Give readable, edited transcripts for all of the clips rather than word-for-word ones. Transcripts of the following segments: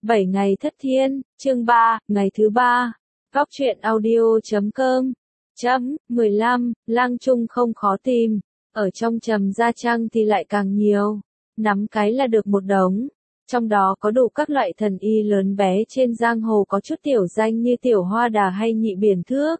7 ngày thất thiên, chương 3, ngày thứ 3. Góc truyện audio.com. 15. Lang Trung không khó tìm. Ở trong Trầm Gia Trang thì lại càng nhiều. Nắm cái là được một đống. Trong đó có đủ các loại thần y lớn bé trên giang hồ, có chút tiểu danh như Tiểu Hoa Đà hay Nhị Biển Thước.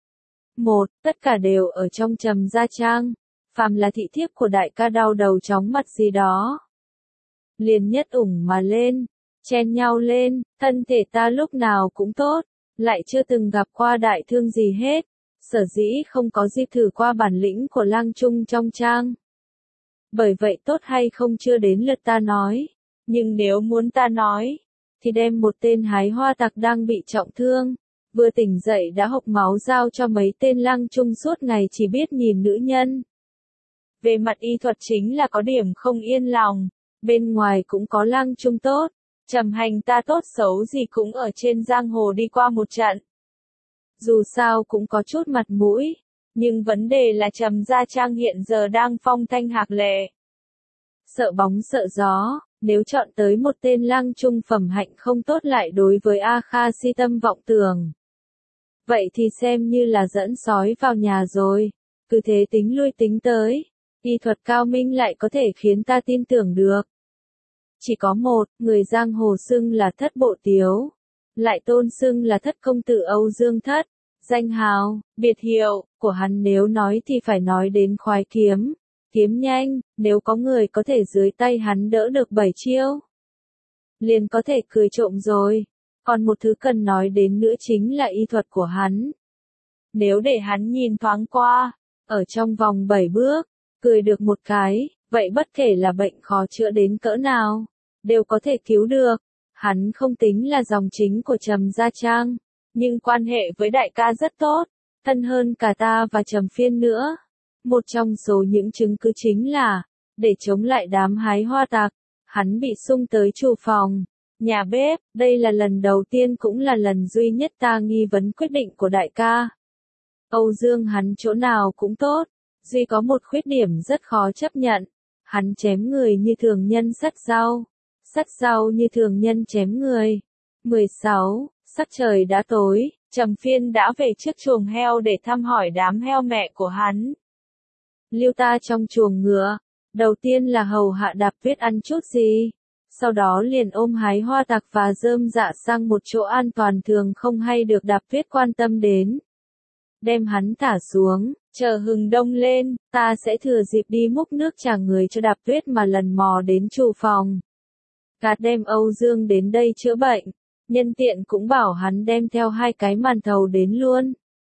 Tất cả đều ở trong Trầm Gia Trang. Phàm là thị thiếp của đại ca đau đầu chóng mặt gì đó, liền nhất ủng mà lên, chen nhau lên, thân thể ta lúc nào cũng tốt, lại chưa từng gặp qua đại thương gì hết, sở dĩ không có dịp thử qua bản lĩnh của Lang Trung trong trang. Bởi vậy tốt hay không chưa đến lượt ta nói, nhưng nếu muốn ta nói, thì đem một tên hái hoa tặc đang bị trọng thương, vừa tỉnh dậy đã hộc máu giao cho mấy tên Lang Trung suốt ngày chỉ biết nhìn nữ nhân. Về mặt y thuật chính là có điểm không yên lòng, bên ngoài cũng có Lang Trung tốt, Trầm Hành ta tốt xấu gì cũng ở trên giang hồ đi qua một trận. Dù sao cũng có chút mặt mũi, nhưng vấn đề là Trầm Gia Trang hiện giờ đang phong thanh hạc lệ. Sợ bóng sợ gió, nếu chọn tới một tên Lang Trung phẩm hạnh không tốt lại đối với A Kha si tâm vọng tưởng, vậy thì xem như là dẫn sói vào nhà rồi, cứ thế tính lui tính tới. Y thuật cao minh lại có thể khiến ta tin tưởng được. Chỉ có một, người giang hồ xưng là Thất Bộ Tiếu, lại tôn xưng là Thất Công Tử Âu Dương Thất. Danh hào, biệt hiệu của hắn nếu nói thì phải nói đến khoái kiếm, kiếm nhanh, nếu có người có thể dưới tay hắn đỡ được 7 chiêu, liền có thể cười trộm rồi. Còn một thứ cần nói đến nữa chính là y thuật của hắn. Nếu để hắn nhìn thoáng qua, ở trong vòng 7 bước, cười được một cái, vậy bất kể là bệnh khó chữa đến cỡ nào, đều có thể cứu được. Hắn không tính là dòng chính của Trầm Gia Trang, nhưng quan hệ với đại ca rất tốt, thân hơn cả ta và Trầm Phiên nữa. Một trong số những chứng cứ chính là, để chống lại đám hái hoa tặc, hắn bị xung tới chủ phòng, nhà bếp. Đây là lần đầu tiên cũng là lần duy nhất ta nghi vấn quyết định của đại ca. Âu Dương hắn chỗ nào cũng tốt, duy có một khuyết điểm rất khó chấp nhận, hắn chém người như thường nhân sắt rau như thường nhân chém người. 16. Sắc trời đã tối, Trầm Phiên đã về trước chuồng heo để thăm hỏi đám heo mẹ của hắn. Lưu ta trong chuồng ngựa, đầu tiên là hầu hạ Đạp Tuyết ăn chút gì, sau đó liền ôm hái hoa tặc và rơm dạ sang một chỗ an toàn thường không hay được Đạp Tuyết quan tâm đến. Đem hắn thả xuống, chờ hừng đông lên, ta sẽ thừa dịp đi múc nước trà người cho Đạp Tuyết mà lần mò đến chủ phòng. Gạt đem Âu Dương đến đây chữa bệnh, nhân tiện cũng bảo hắn đem theo 2 cái màn thầu đến luôn.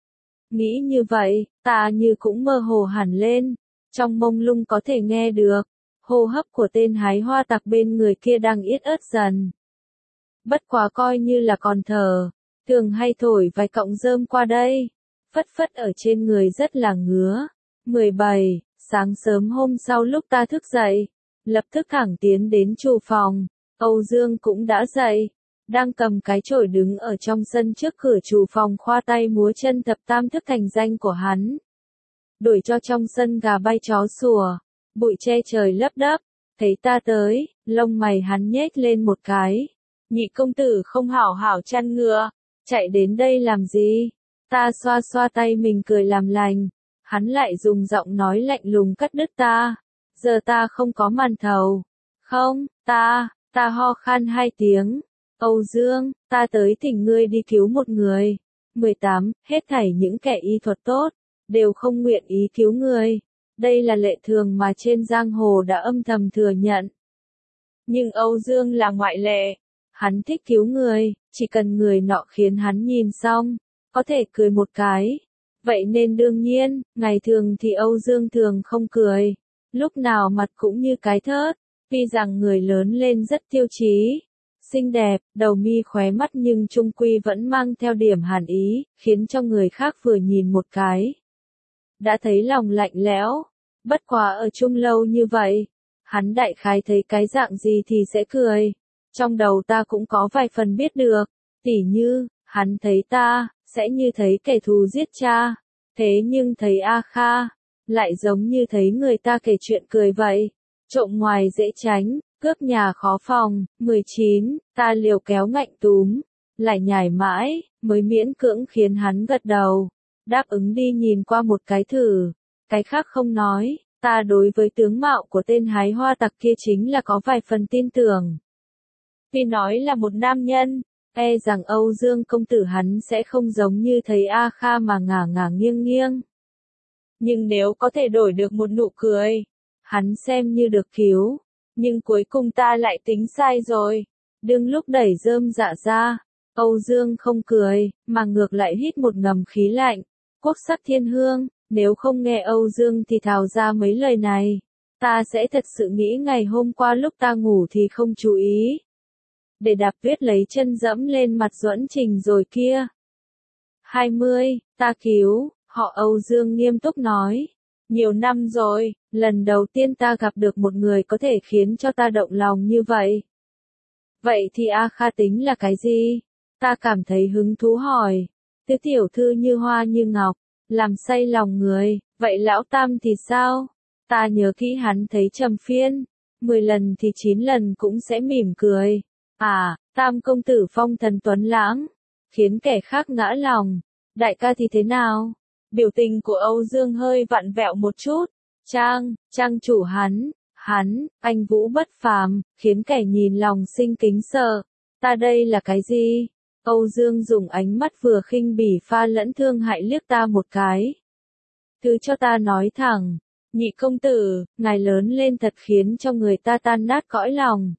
Nghĩ như vậy, ta như cũng mơ hồ hẳn lên, trong mông lung có thể nghe được, hô hấp của tên hái hoa tặc bên người kia đang ít ớt dần. Bất quá coi như là còn thở, thường hay thổi vài cọng rơm qua đây, phất phất ở trên người rất là ngứa. 17. Sáng sớm hôm sau lúc ta thức dậy, lập tức thẳng tiến đến chủ phòng, Âu Dương cũng đã dậy, đang cầm cái chổi đứng ở trong sân trước cửa chủ phòng khoa tay múa chân thập tam thức thành danh của hắn. Đuổi cho trong sân gà bay chó sủa, bụi che trời lấp đấp, thấy ta tới, lông mày hắn nhếch lên một cái. Nhị công tử không hảo hảo chăn ngựa, chạy đến đây làm gì? Ta xoa xoa tay mình cười làm lành, hắn lại dùng giọng nói lạnh lùng cắt đứt ta. Giờ ta không có màn thầu. Không, ta ho khan 2 tiếng. Âu Dương, ta tới thỉnh ngươi đi cứu một người. 18. Hết thảy những kẻ y thuật tốt, đều không nguyện ý cứu người. Đây là lệ thường mà trên giang hồ đã âm thầm thừa nhận. Nhưng Âu Dương là ngoại lệ. Hắn thích cứu người, chỉ cần người nọ khiến hắn nhìn xong, có thể cười một cái. Vậy nên đương nhiên, ngày thường thì Âu Dương thường không cười, lúc nào mặt cũng như cái thớt, tuy rằng người lớn lên rất tiêu chí, xinh đẹp, đầu mi khóe mắt nhưng chung quy vẫn mang theo điểm hàn ý, khiến cho người khác vừa nhìn một cái đã thấy lòng lạnh lẽo. Bất quá ở chung lâu như vậy, hắn đại khái thấy cái dạng gì thì sẽ cười. Trong đầu ta cũng có vài phần biết được, tỉ như, hắn thấy ta, sẽ như thấy kẻ thù giết cha, thế nhưng thấy A Kha, lại giống như thấy người ta kể chuyện cười vậy. Trộm ngoài dễ tránh, Cướp nhà khó phòng, 19, ta liều kéo ngạnh túm, lại nhảy mãi, mới miễn cưỡng khiến hắn gật đầu. Đáp ứng đi nhìn qua một cái thử, cái khác không nói, ta đối với tướng mạo của tên hái hoa tặc kia chính là có vài phần tin tưởng. Vì nói là một nam nhân, e rằng Âu Dương công tử hắn sẽ không giống như thấy A Kha mà ngả ngả nghiêng nghiêng. Nhưng nếu có thể đổi được một nụ cười, hắn xem như được cứu. Nhưng cuối cùng ta lại tính sai rồi. Đương lúc đẩy rơm dạ ra, Âu Dương không cười, mà ngược lại hít một ngầm khí lạnh. Quốc sắc thiên hương, nếu không nghe Âu Dương thì thào ra mấy lời này, ta sẽ thật sự nghĩ ngày hôm qua lúc ta ngủ thì không chú ý. Để đạp tuyết lấy chân dẫm lên mặt Duẫn Trình rồi kia. 20, ta cứu, họ Âu Dương nghiêm túc nói. Nhiều năm rồi, lần đầu tiên ta gặp được một người có thể khiến cho ta động lòng như vậy. Vậy thì A Kha tính là cái gì? Ta cảm thấy hứng thú hỏi. Tứ tiểu thư như hoa như ngọc, làm say lòng người, vậy lão tam thì sao? Ta nhớ kỹ hắn thấy Trầm Phiên, 10 lần thì 9 lần cũng sẽ mỉm cười. À, tam công tử phong thần tuấn lãng, khiến kẻ khác ngã lòng. Đại ca thì thế nào? Biểu tình của Âu Dương hơi vặn vẹo một chút. Trang chủ hắn, anh vũ bất phàm, khiến kẻ nhìn lòng sinh kính sợ. Ta đây là cái gì? Âu Dương dùng ánh mắt vừa khinh bỉ pha lẫn thương hại liếc ta một cái. Thứ cho ta nói thẳng, nhị công tử, ngài lớn lên thật khiến cho người ta tan nát cõi lòng.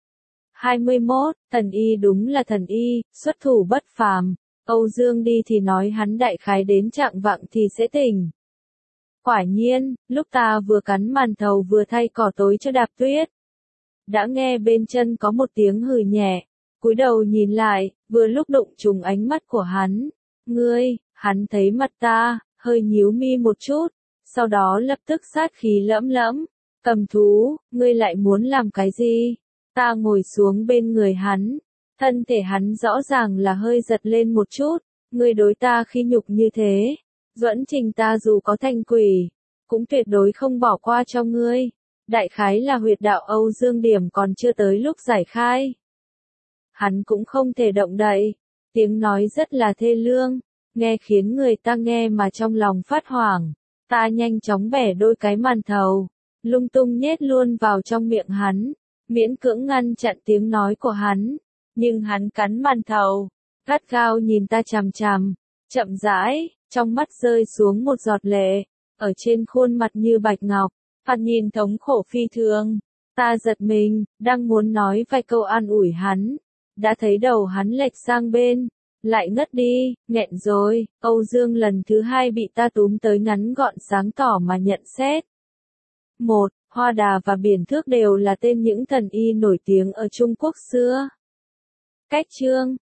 21, thần y đúng là thần y, xuất thủ bất phàm. Âu Dương đi thì nói hắn đại khái đến trạng vạng thì sẽ tỉnh. Quả nhiên, lúc ta vừa cắn màn thầu vừa thay cỏ tối cho đạp tuyết, đã nghe bên chân có một tiếng hừ nhẹ, cúi đầu nhìn lại, vừa lúc đụng trùng ánh mắt của hắn. Ngươi, hắn thấy mặt ta, hơi nhíu mi một chút, sau đó lập tức sát khí lẫm lẫm. Cầm thú, ngươi lại muốn làm cái gì? Ta ngồi xuống bên người hắn, thân thể hắn rõ ràng là hơi giật lên một chút. Ngươi đối ta khi nhục như thế, Duẫn Trình ta dù có thành quỷ, cũng tuyệt đối không bỏ qua cho ngươi. Đại khái là huyệt đạo Âu Dương điểm còn chưa tới lúc giải khai. Hắn cũng không thể động đậy, tiếng nói rất là thê lương, nghe khiến người ta nghe mà trong lòng phát hoảng. Ta nhanh chóng bẻ đôi cái màn thầu, lung tung nhét luôn vào trong miệng hắn, miễn cưỡng ngăn chặn tiếng nói của hắn. Nhưng hắn cắn màn thầu, gắt gao nhìn ta chằm chằm, chậm rãi, trong mắt rơi xuống một giọt lệ, ở trên khuôn mặt như bạch ngọc, thoạt nhìn thống khổ phi thường. Ta giật mình, đang muốn nói vài câu an ủi hắn, đã thấy đầu hắn lệch sang bên, lại ngất đi, nghẹn rồi. Âu Dương lần thứ hai bị ta túm tới ngắn gọn sáng tỏ mà nhận xét. 1. Hoa Đà và Biển Thước đều là tên những thần y nổi tiếng ở Trung Quốc xưa. Cách chương